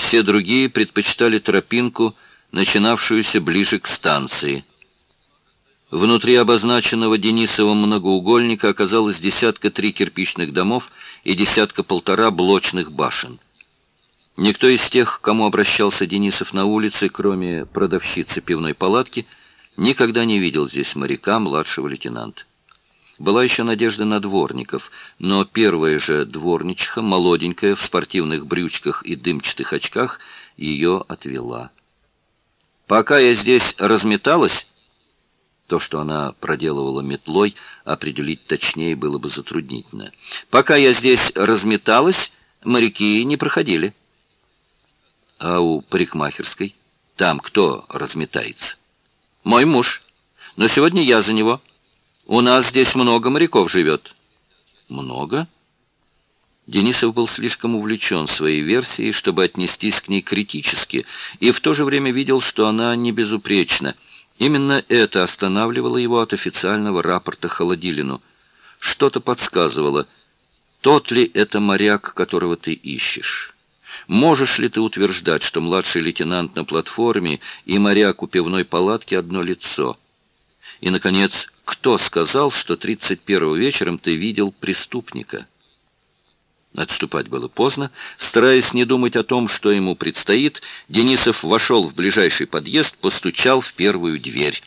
Все другие предпочитали тропинку, начинавшуюся ближе к станции. Внутри обозначенного Денисовым многоугольника оказалось 3 кирпичных домов и 1,5 блочных башен. Никто из тех, к кому обращался Денисов на улице, кроме продавщицы пивной палатки, никогда не видел здесь моряка, младшего лейтенанта. Была еще надежда на дворников, но первая же дворничиха, молоденькая, в спортивных брючках и дымчатых очках, ее отвела. «Пока я здесь разметалась...» То, что она проделывала метлой, определить точнее было бы затруднительно. «Пока я здесь разметалась, моряки не проходили». «А у парикмахерской? Там кто разметается?» «Мой муж. Но сегодня я за него. У нас здесь много моряков живет». «Много?» Денисов был слишком увлечен своей версией, чтобы отнестись к ней критически, и в то же время видел, что она не безупречна. Именно это останавливало его от официального рапорта Холодилину. Что-то подсказывало, тот ли это моряк, которого ты ищешь. Можешь ли ты утверждать, что младший лейтенант на платформе и моряк у пивной палатки одно лицо? И, наконец, кто сказал, что 31-го вечером ты видел преступника? Отступать было поздно. Стараясь не думать о том, что ему предстоит, Денисов вошел в ближайший подъезд, постучал в первую дверь.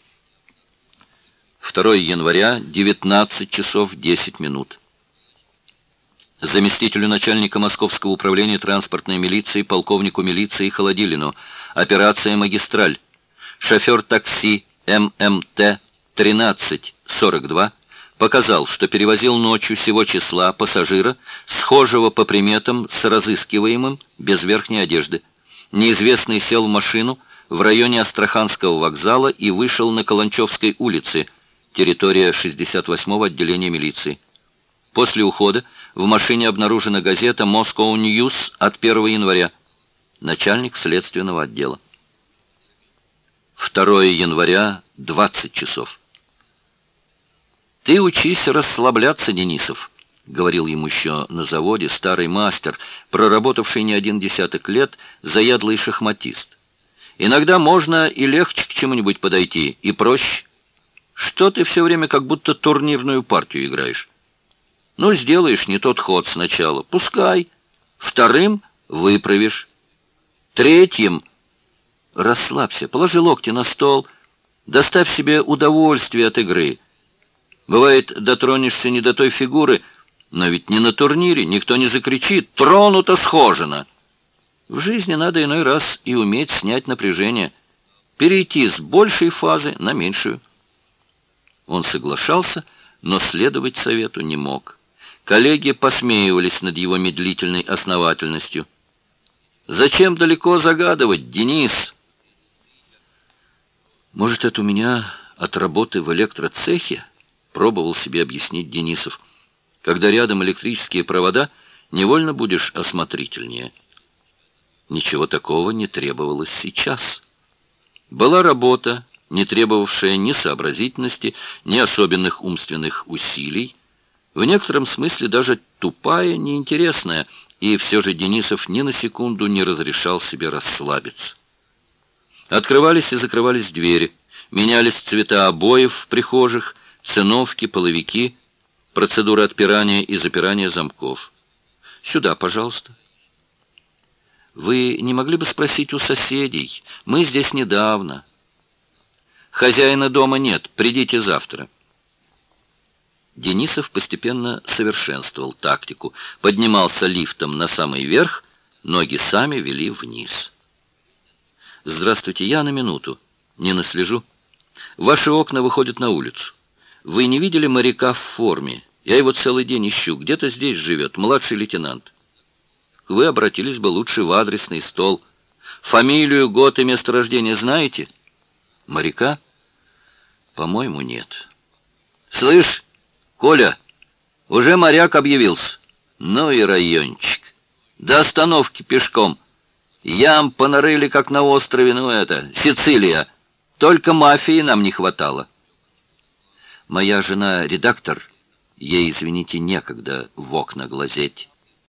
2 января, 19 часов 10 минут. Заместителю начальника Московского управления транспортной милиции, полковнику милиции Холодилину. Операция «Магистраль». Шофер такси ММТ 1342 показал, что перевозил ночью сего числа пассажира, схожего по приметам с разыскиваемым, без верхней одежды. Неизвестный сел в машину в районе Астраханского вокзала и вышел на Каланчевской улице, территория 68-го отделения милиции. После ухода в машине обнаружена газета «Moscow News» от 1 января. Начальник следственного отдела. 2 января, 20 часов. «Ты учись расслабляться, Денисов», — говорил ему еще на заводе старый мастер, проработавший не 10 лет, заядлый шахматист. «Иногда можно и легче к чему-нибудь подойти, и проще. Что ты все время как будто турнирную партию играешь? Ну, сделаешь не тот ход сначала, пускай. Вторым выправишь. Третьим расслабься, положи локти на стол, доставь себе удовольствие от игры. Бывает, дотронешься не до той фигуры, но ведь не на турнире, никто не закричит «тронуто, схожено». В жизни надо иной раз и уметь снять напряжение, перейти с большей фазы на меньшую. Он соглашался, но следовать совету не мог. Коллеги посмеивались над его медлительной основательностью. «Зачем далеко загадывать, Денис?» «Может, это у меня от работы в электроцехе?» — пробовал себе объяснить Денисов. «Когда рядом электрические провода, невольно будешь осмотрительнее». Ничего такого не требовалось сейчас. Была работа, не требовавшая ни сообразительности, ни особенных умственных усилий, в некотором смысле даже тупая, неинтересная, и все же Денисов ни на секунду не разрешал себе расслабиться. Открывались и закрывались двери, менялись цвета обоев в прихожих, циновки, половики, процедура отпирания и запирания замков. «Сюда, пожалуйста». «Вы не могли бы спросить у соседей? Мы здесь недавно». «Хозяина дома нет, придите завтра». Денисов постепенно совершенствовал тактику, поднимался лифтом на самый верх, ноги сами вели вниз. «Здравствуйте, я на минуту. Не наслежу. Ваши окна выходят на улицу. Вы не видели моряка в форме? Я его целый день ищу. Где-то здесь живет, младший лейтенант. Вы обратились бы лучше в адресный стол. Фамилию, год и место рождения знаете? Моряка? По-моему, нет. Слышь, Коля, уже моряк объявился. Ну и райончик. До остановки пешком. Ям понарыли, как на острове, Сицилия. Только мафии нам не хватало. Моя жена редактор. Ей, извините, некогда в окна глазеть.